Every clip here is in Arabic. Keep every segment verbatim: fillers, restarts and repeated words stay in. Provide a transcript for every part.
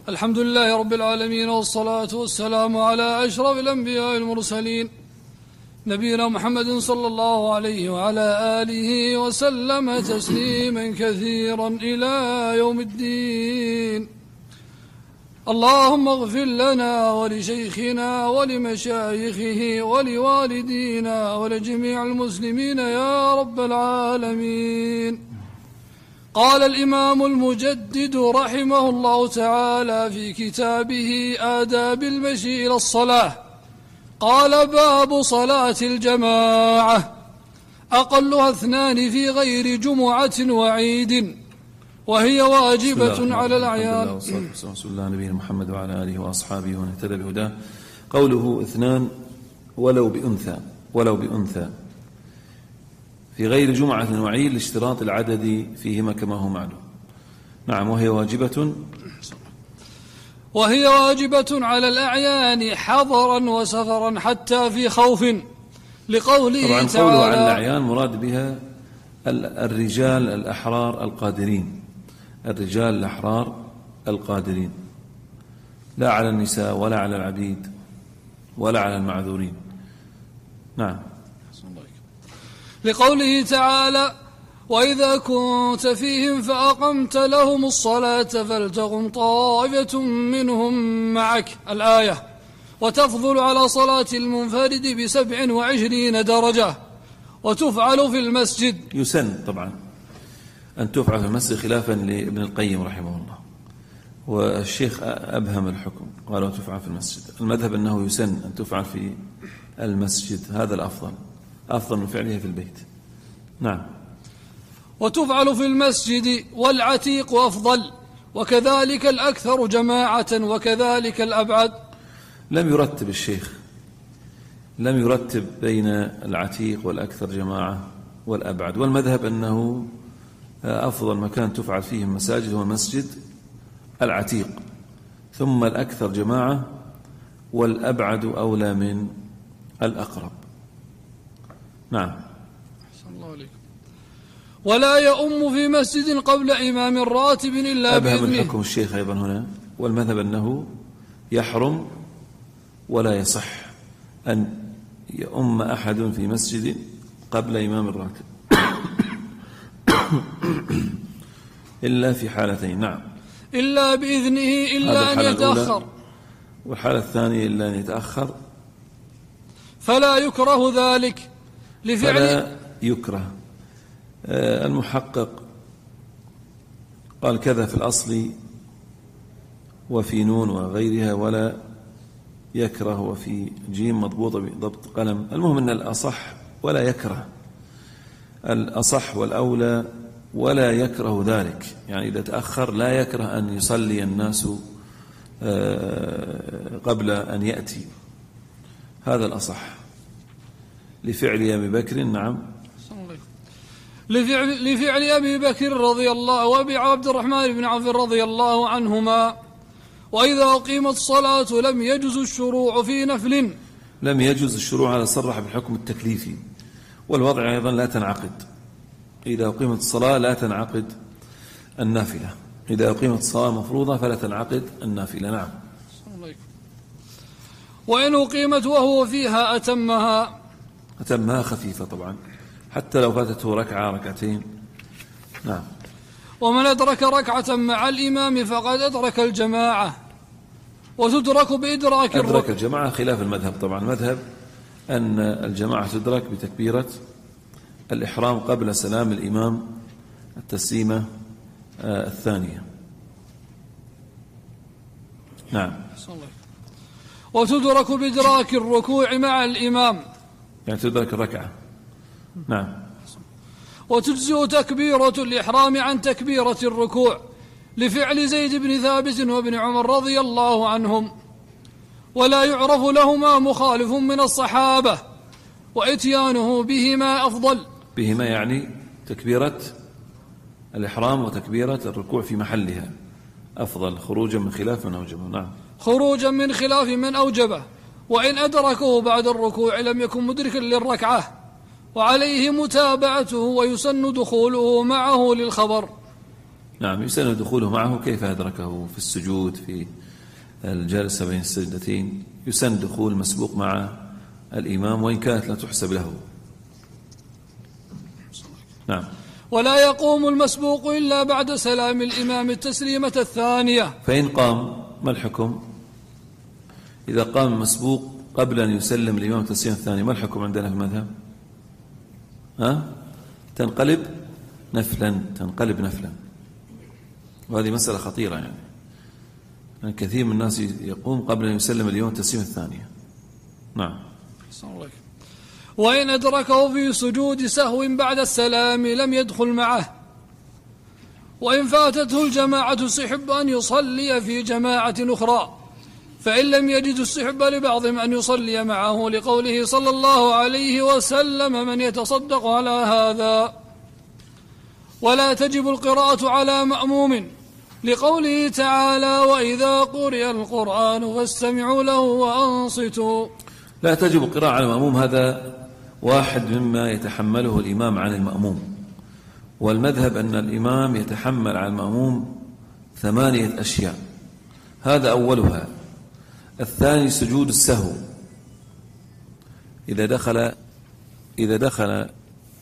الحمد لله رب العالمين، والصلاة والسلام على أشرف الأنبياء المرسلين نبينا محمد صلى الله عليه وعلى آله وسلم تسليما كثيرا إلى يوم الدين. اللهم اغفر لنا ولشيخنا ولمشايخه ولوالدينا ولجميع المسلمين يا رب العالمين. قال الإمام المجدد رحمه الله تعالى في كتابه آداب المشي إلى الصلاة، قال: باب صلاة الجماعة، أقلها اثنان في غير جمعة وعيد، وهي واجبة على الأعيان. بسم الله نبينا محمد وعلى آله وأصحابه ومن اهتدى بهداه. قوله اثنان ولو بأنثى، ولو بأنثى في غير جمعة وعيد لاشتراط العدد فيهما كما هو معلوم. نعم، وهي واجبة وهي واجبة على الأعيان حضرا وسفرا حتى في خوف، لقوله طبعا تعالى. قوله على الأعيان مراد بها الرجال الأحرار القادرين، الرجال الأحرار القادرين، لا على النساء ولا على العبيد ولا على المعذورين. نعم. لقوله تعالى: وإذا كنت فيهم فأقمت لهم الصلاة فلتقم طائفة منهم معك، الآية. وتفضل على صلاة المنفرد بسبع وعشرين درجة، وتفعل في المسجد. يسن طبعا أن تفعل في المسجد خلافا لابن القيم رحمه الله، والشيخ أبهم الحكم قال وتفعل في المسجد. المذهب أنه يسن أن تفعل في المسجد، هذا الأفضل، أفضل من فعلها في البيت. نعم. وتفعل في المسجد، والعتيق أفضل، وكذلك الأكثر جماعة، وكذلك الأبعد. لم يرتب الشيخ، لم يرتب بين العتيق والأكثر جماعة والأبعد، والمذهب أنه أفضل مكان تفعل فيه المساجد هو المسجد العتيق، ثم الأكثر جماعة، والأبعد أولى من الأقرب. نعم. الله عليكم. ولا يؤم في مسجد قبل إمام راتب إلا أبهم بإذنه. الحكم الشيخ أيضا هنا، والمذهب أنه يحرم ولا يصح أن يؤم أحد في مسجد قبل إمام الراتب إلا في حالتين. نعم. إلا بإذنه، إلا أن يتأخر. والحالة الثانية إلا أن يتأخر، فلا يكره ذلك لفعل فلا يكره. آه المحقق قال كذا في الأصل وفي نون وغيرها، ولا يكره، وفي جيم مضبوطة بضبط قلم. المهم أن الأصح ولا يكره، الأصح والأولى ولا يكره ذلك، يعني إذا تأخر لا يكره أن يصلي الناس قبل أن يأتي، هذا الأصح لفعل أبي بكر. نعم. لفعل, لفعل أبي بكر رضي الله وأبي عبد الرحمن بن عوف رضي الله عنهما. وإذا أقيمت الصلاة لم يجز الشروع في نفل. لم يجز الشروع، على صرح بالحكم التكليفي، والوضع أيضا لا تنعقد. إذا أقيمت الصلاة لا تنعقد النافلة، إذا أقيمت الصلاة مفروضة فلا تنعقد النافلة. نعم. وإن أقيمت وهو فيها أتمها، أتمها خفيفة طبعا، حتى لو فاتته ركعة ركعتين. نعم. ومن أدرك ركعة مع الإمام فقد أدرك الجماعة، وتدرك بإدراك أدرك الركعة. الجماعة خلاف المذهب طبعا، المذهب أن الجماعة تدرك بتكبيرة الإحرام قبل سلام الإمام التسليمة الثانية. نعم. وتدرك بإدراك الركوع مع الإمام، يعني تدرك الركعة. نعم. وتجزئ تكبيرة الإحرام عن تكبيرة الركوع، لفعل زيد بن ثابت وابن عمر رضي الله عنهم، ولا يعرف لهما مخالف من الصحابة، وإتيانه بهما أفضل. بهما يعني تكبيرة الإحرام وتكبيرة الركوع في محلها أفضل، خروجا من خلاف من أوجبه. نعم. خروجا من خلاف من أوجبه، وإن أدركه بعد الركوع لم يكن مدركا للركعة، وعليه متابعته، ويسن دخوله معه للخبر. نعم يسن دخوله معه كيف أدركه في السجود في الجلسة بين السجدتين، يسن دخول مسبوق مع الإمام وإن كانت لا تحسب له. نعم. ولا يقوم المسبوق إلا بعد سلام الإمام التسليمة الثانية. فإن قام ما الحكم؟ إذا قام المسبوق قبل أن يسلم الإمام التسليمة الثانية ما الحكم عندنا في المذهب؟ ها؟ تنقلب نفلا، تنقلب نفلا، وهذه مسألة خطيرة يعني. يعني كثير من الناس يقوم قبل أن يسلم الإمام التسليمة الثانية. نعم. وإن أدركه في سجود سهو بعد السلام لم يدخل معه. وإن فاتته الجماعة استحب أن يصلي في جماعة أخرى، فإن لم يجد استحب لبعضهم أن يصلي معه، لقوله صلى الله عليه وسلم: من يتصدق على هذا. ولا تجب القراءة على مأموم، لقوله تعالى: وإذا قرئ القرآن فاستمعوا له وأنصتوا. لا تجب القراءة على المأموم، هذا واحد مما يتحمله الإمام عن المأموم، والمذهب أن الإمام يتحمل على المأموم ثمانية أشياء، هذا أولها. الثاني سجود السهو، إذا دخل إذا دخل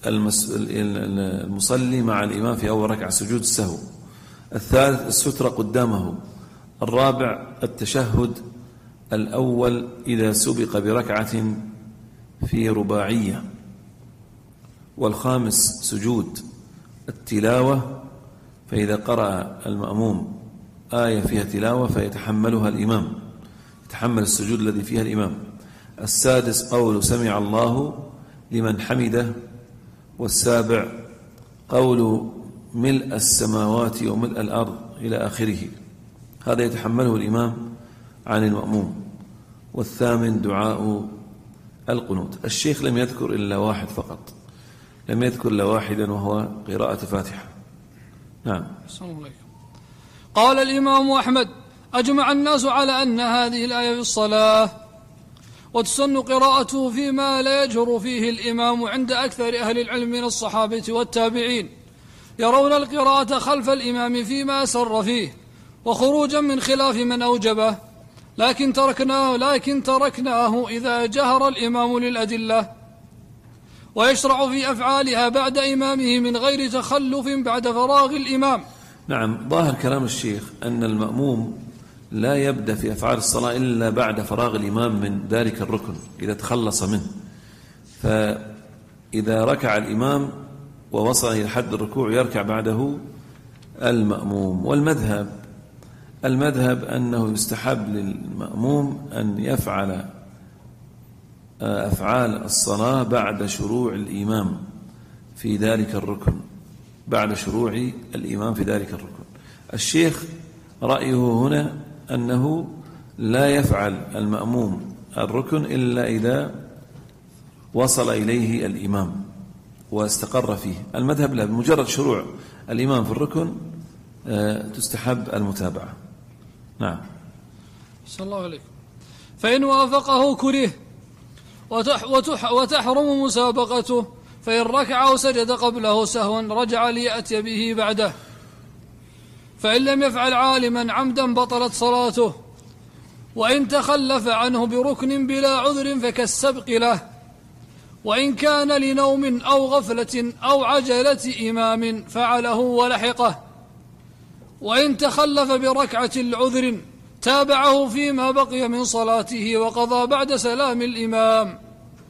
المصلي مع الإمام في أول ركعة سجود السهو. الثالث السترة قدامه. الرابع التشهد الأول إذا سبق بركعة في رباعية. والخامس سجود التلاوة، فإذا قرأ المأموم آية فيها تلاوة فيتحملها الإمام، يتحمل السجود الذي فيها الإمام. السادس قول سمع الله لمن حمده. والسابع قول ملء السماوات وملء الأرض إلى آخره، هذا يتحمله الإمام عن المأموم. والثامن دعاء القنوت. الشيخ لم يذكر إلا واحد فقط، لم يذكر إلا واحدا وهو قراءة فاتحة. نعم. قال الإمام أحمد: أجمع الناس على أن هذه الآية في الصلاة، وتسن قراءته فيما لا يجهر فيه الإمام عند أكثر أهل العلم من الصحابة والتابعين، يرون القراءة خلف الإمام فيما سر فيه، وخروجا من خلاف من أوجبه، لكن تركناه, لكن تركناه إذا جهر الإمام للأدلة، ويشرع في أفعالها بعد إمامه من غير تخلف بعد فراغ الإمام. نعم، ظاهر كلام الشيخ أن المأموم لا يبدأ في أفعال الصلاة إلا بعد فراغ الإمام من ذلك الركن إذا تخلص منه. فإذا ركع الإمام ووصل إلى حد الركوع يركع بعده المأموم. والمذهب المذهب أنه يستحب للمأموم أن يفعل أفعال الصلاة بعد شروع الإمام في ذلك الركن، بعد شروع الإمام في ذلك الركن. الشيخ رأيه هنا أنه لا يفعل المأموم الركن إلا إذا وصل إليه الإمام واستقر فيه. المذهب لا، بمجرد شروع الإمام في الركن تستحب المتابعة. نعم. صلى الله عليه. فإن وافقه كره وتح وتح وتحرم مسابقته، فإن ركع وسجد قبله سهوا رجع ليأتي به بعده، فإن لم يفعل عالما عمدا بطلت صلاته، وإن تخلف عنه بركن بلا عذر فكالسبق له، وإن كان لنوم أو غفلة أو عجلة إمام فعله ولحقه، وإن تخلف بركعة العذر تابعه فيما بقي من صلاته وقضى بعد سلام الإمام.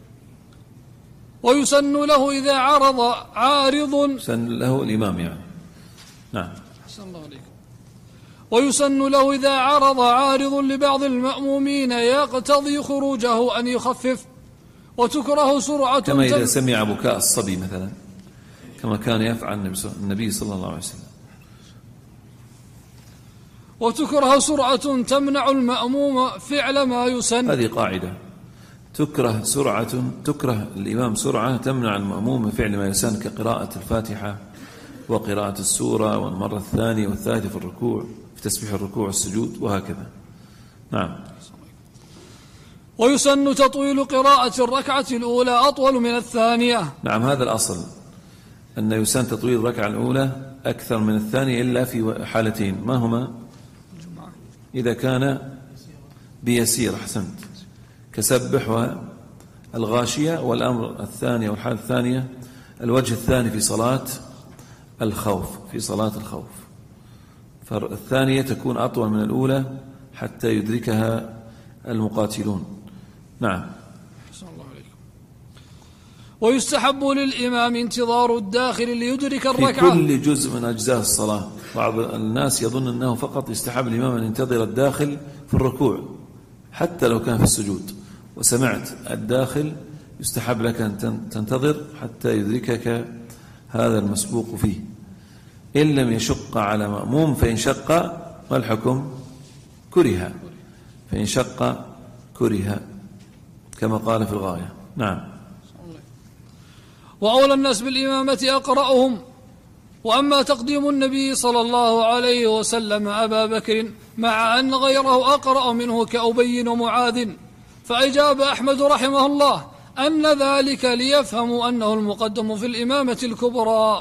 ويسن له إذا عرض عارض، سن له الإمام يعني. نعم. ويسن له إذا عرض عارض لبعض المأمومين يقتضي خروجه أن يخفف، وتكره سرعة، كما إذا سمع بكاء الصبي مثلا، كما كان يفعل النبي صلى الله عليه وسلم. وتكره سرعة تمنع المأموم فعل ما يسن. هذه قاعدة، تكره سرعة، تكره الإمام سرعة تمنع المأموم من فعل ما يسن، كقراءة الفاتحة وقراءة السورة والمرة الثانية والثالثة في الركوع، في تسبيح الركوع والسجود وهكذا. نعم. ويسن تطويل قراءة الركعة الأولى أطول من الثانية. نعم، هذا الأصل، أن يسن تطويل الركعة الأولى أكثر من الثانية إلا في حالتين، ما هما؟ إذا كان بيسير، أحسنت، كسبح والغاشية. والأمر الثاني والحالة الثانية الوجه الثاني في صلاة الخوف، في صلاة الخوف، فالثانية تكون أطول من الأولى حتى يدركها المقاتلون. نعم. ويستحب للإمام انتظار الداخل ليدرك الركعة في كل جزء من أجزاء الصلاة. بعض الناس يظن أنه فقط يستحب الإمام أن ينتظر الداخل في الركوع حتى لو كان في السجود، وسمعت الداخل يستحب لك أن تنتظر حتى يدركك هذا المسبوق فيه، إن لم يشق على مأموم فإن شق ما الحكم؟ كره، فإن شق كره كما قال في الغاية. نعم. وأولى الناس بالإمامة أقرأهم. وأما تقديم النبي صلى الله عليه وسلم أبا بكر مع أن غيره أقرأ منه كأبي ومعاذ، فأجاب أحمد رحمه الله أن ذلك ليفهموا أنه المقدم في الإمامة الكبرى.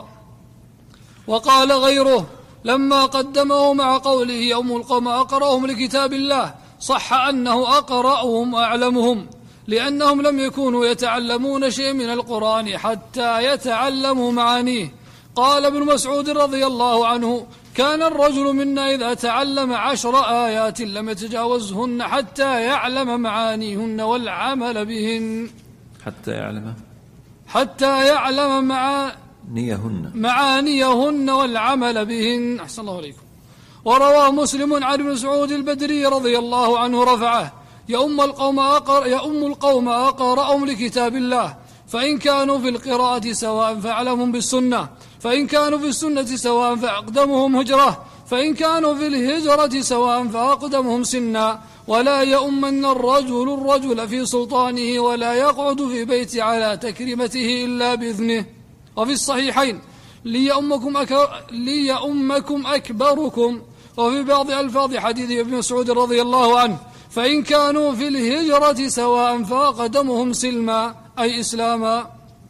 وقال غيره لما قدمه مع قوله يوم القوم أقرأهم لكتاب الله صح أنه أقرأهم وأعلمهم، لأنهم لم يكونوا يتعلمون شيء من القرآن حتى يتعلموا معانيه. قال ابن مسعود رضي الله عنه كان الرجل منا إذا تعلم عشر آيات لم يتجاوزهن حتى يعلم معانيهن والعمل بهن. حتى يعلم حتى يعلم معانيهن معانيهن والعمل بهن. أحسن الله عليكم. وروى مسلم عن ابن مسعود البدري رضي الله عنه رفعه يا أم القوم أقر يا أم القوم أقرأهم لكتاب الله، فإن كانوا في القراءة سواء فأعلمهم بالسنة، فإن كانوا في السنة سواء فأقدمهم هجرة، فإن كانوا في الهجرة سواء فأقدمهم سنا. ولا يؤمن الرجل الرجل في سلطانه ولا يقعد في بيت على تكريمته إلا بإذنه. وفي الصحيحين ليؤمكم, أك... ليؤمكم أكبركم. وفي بعض ألفاظ حديث ابن مسعود رضي الله عنه فإن كانوا في الهجرة سواء فأقدمهم سلما أي إسلاما.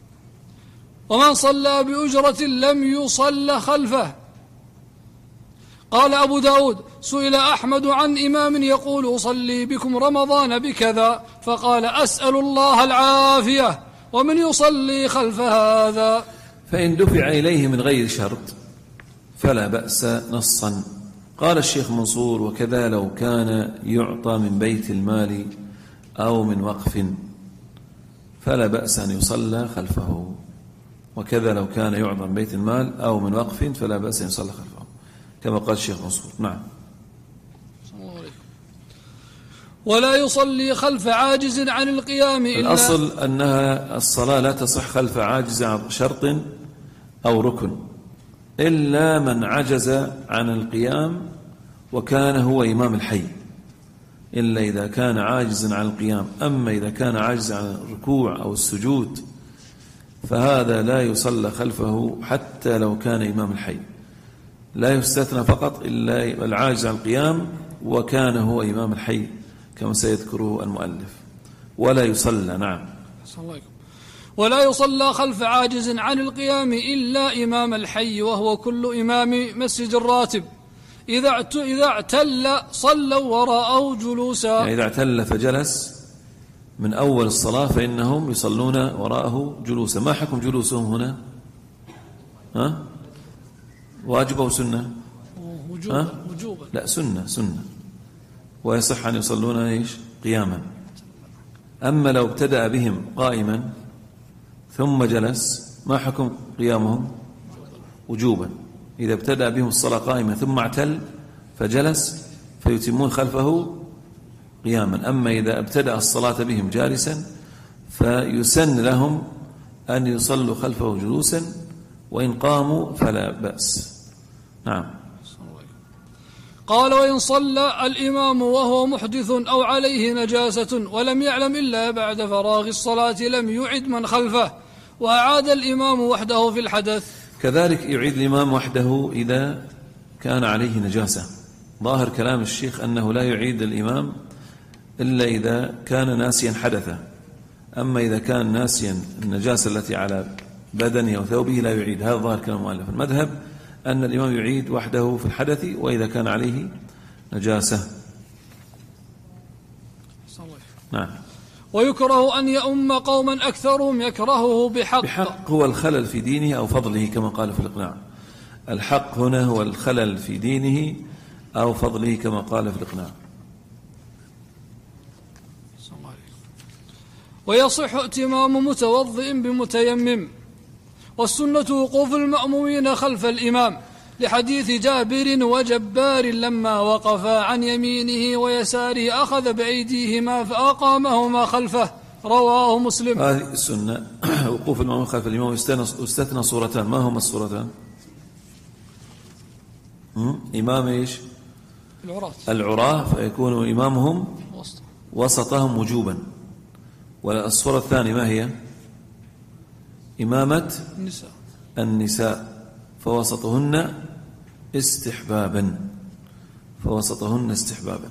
ومن صلى بأجرة لم يصل خلفه. قال أبو داود سئل أحمد عن إمام يقول أصلي بكم رمضان بكذا فقال أسأل الله العافية ومن يصلي خلف هذا. فإن دفع إليه من غير شرط فلا بأس نصا. قال الشيخ منصور وكذا لو كان يعطى من بيت المال أو من وقف فلا بأس أن يصلى خلفه. وكذا لو كان يعطى من بيت المال أو من وقف فلا بأس أن يصلى خلفه كما قال الشيخ منصور. نعم. ولا يصلي خلف عاجز عن القيام إلا الأصل أنها الصلاة لا تصح خلف عاجز عن شرط أو ركن إلا من عجز عن القيام وكان هو إمام الحي، إلا إذا كان عاجزا عن القيام. أما إذا كان عاجزا عن الركوع أو السجود فهذا لا يصلى خلفه حتى لو كان إمام الحي. لا يستثنى فقط إلا العاجز عن القيام وكان هو إمام الحي كما سيذكره المؤلف، ولا يصلى. نعم. ولا يصلى خلف عاجز عن القيام إلا إمام الحي وهو كل إمام مسجد الراتب. إذا إذا اعتل صلوا وراءه جلوسا، يعني إذا اعتل فجلس من أول الصلاة فإنهم يصلون وراءه جلوسا. ما حكم جلوسهم هنا؟ ها؟ واجب أو سنة؟ وجوبا. وجوبا. لا، سنة سنة، ويصح أن يصلون إيش؟ قياما. أما لو ابتدأ بهم قائما ثم جلس ما حكم قيامهم؟ وجوبا. إذا ابتدأ بهم الصلاة قائما ثم اعتل فجلس فيتمون خلفه قياما. أما إذا ابتدأ الصلاة بهم جالسا فيسن لهم أن يصلوا خلفه جلوسا، وإن قاموا فلا بأس. نعم. قال وإن صلى الإمام وهو محدث أو عليه نجاسة ولم يعلم إلا بعد فراغ الصلاة لم يعد من خلفه، وأعاد الإمام وحده في الحدث. كذلك يعيد الإمام وحده إذا كان عليه نجاسة. ظاهر كلام الشيخ أنه لا يعيد الإمام إلا إذا كان ناسيا حدثه. أما إذا كان ناسيا النجاسة التي على بدنه وثوبه لا يعيد. هذا ظاهر كلام المؤلف. المذهب أن الإمام يعيد وحده في الحدث وإذا كان عليه نجاسة. نعم. ويكره أن يؤم قوما أكثرهم يكرهه بحق. بحق هو الخلل في دينه أو فضله كما قال في الإقناع. الحق هنا هو الخلل في دينه أو فضله كما قال في الإقناع. ويصح ائتمام متوضئ بمتيمم، والسنة وقوف المأمومين خلف الإمام، لحديث جابر وجبار لما وقفا عن يمينه ويساره أخذ بأيديهما فأقامهما خلفه، رواه مسلم. هذه السنة وقوف المأموم خلف الإمام استثنى صورتان. ما هما الصورتان؟ إمام إيش؟ العراة. العراة فيكون إمامهم وسطهم وجوبا. والصورة الثانية ما هي؟ إمامة النساء النساء فوسطهن استحبابا فوسطهن استحبابا.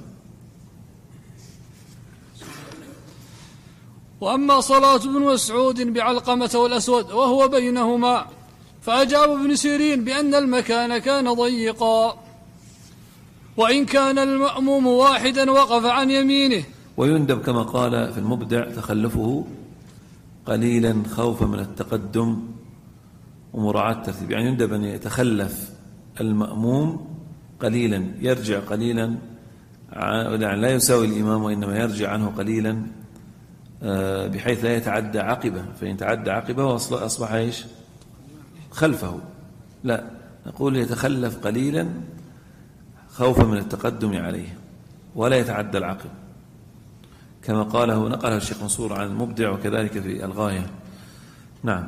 وأما صلاة ابن مسعود بعلقمة والأسود وهو بينهما، فأجاب ابن سيرين بأن المكان كان ضيقا، وإن كان المأموم واحدا وقف عن يمينه. ويندب كما قال في المبدع تخلفه قليلا خوفا من التقدم ومراعاة الترتيب. يعني يندب أن يتخلف المأموم قليلا، يرجع قليلا، يعني لا يساوي الإمام وإنما يرجع عنه قليلا بحيث لا يتعدى عقبه، فإن تعدى عقبه أصبح إيش؟ خلفه. لا، نقول يتخلف قليلا خوفا من التقدم عليه ولا يتعدى العقب كما قاله نقله الشيخ منصور عن المبدع وكذلك في الغاية. نعم.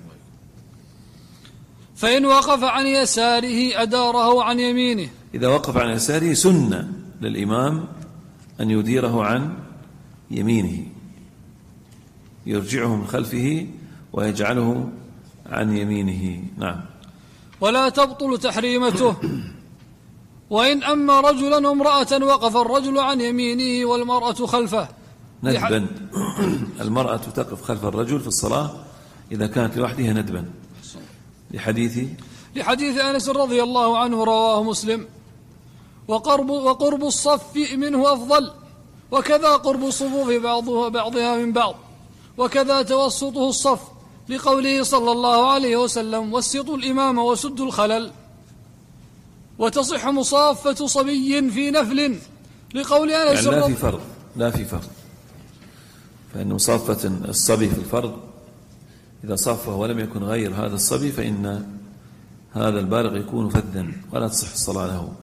فإن وقف عن يساره أداره عن يمينه. إذا وقف عن يساره سنة للإمام أن يديره عن يمينه، يرجعه من خلفه ويجعله عن يمينه. نعم. ولا تبطل تحريمته. وإن أما رجلا وامرأة وقف الرجل عن يمينه والمرأة خلفه ندبا. المرأة تقف خلف الرجل في الصلاة إذا كانت لوحدها ندبا، لحديث لحديث أنس رضي الله عنه رواه مسلم. وقرب, وقرب الصف منه أفضل، وكذا قرب الصفوف بعضها بعضها من بعض، وكذا توسطه الصف، لقوله صلى الله عليه وسلم: وسطوا الإمام وسدوا الخلل. وتصح مصافة صبي في نفل، لقول أنس يعني لا في فرض لا في فرض فإن مصافة الصبي في الفرض إذا صافه ولم يكن غير هذا الصبي فإن هذا البالغ يكون فذا ولا تصح الصلاة له.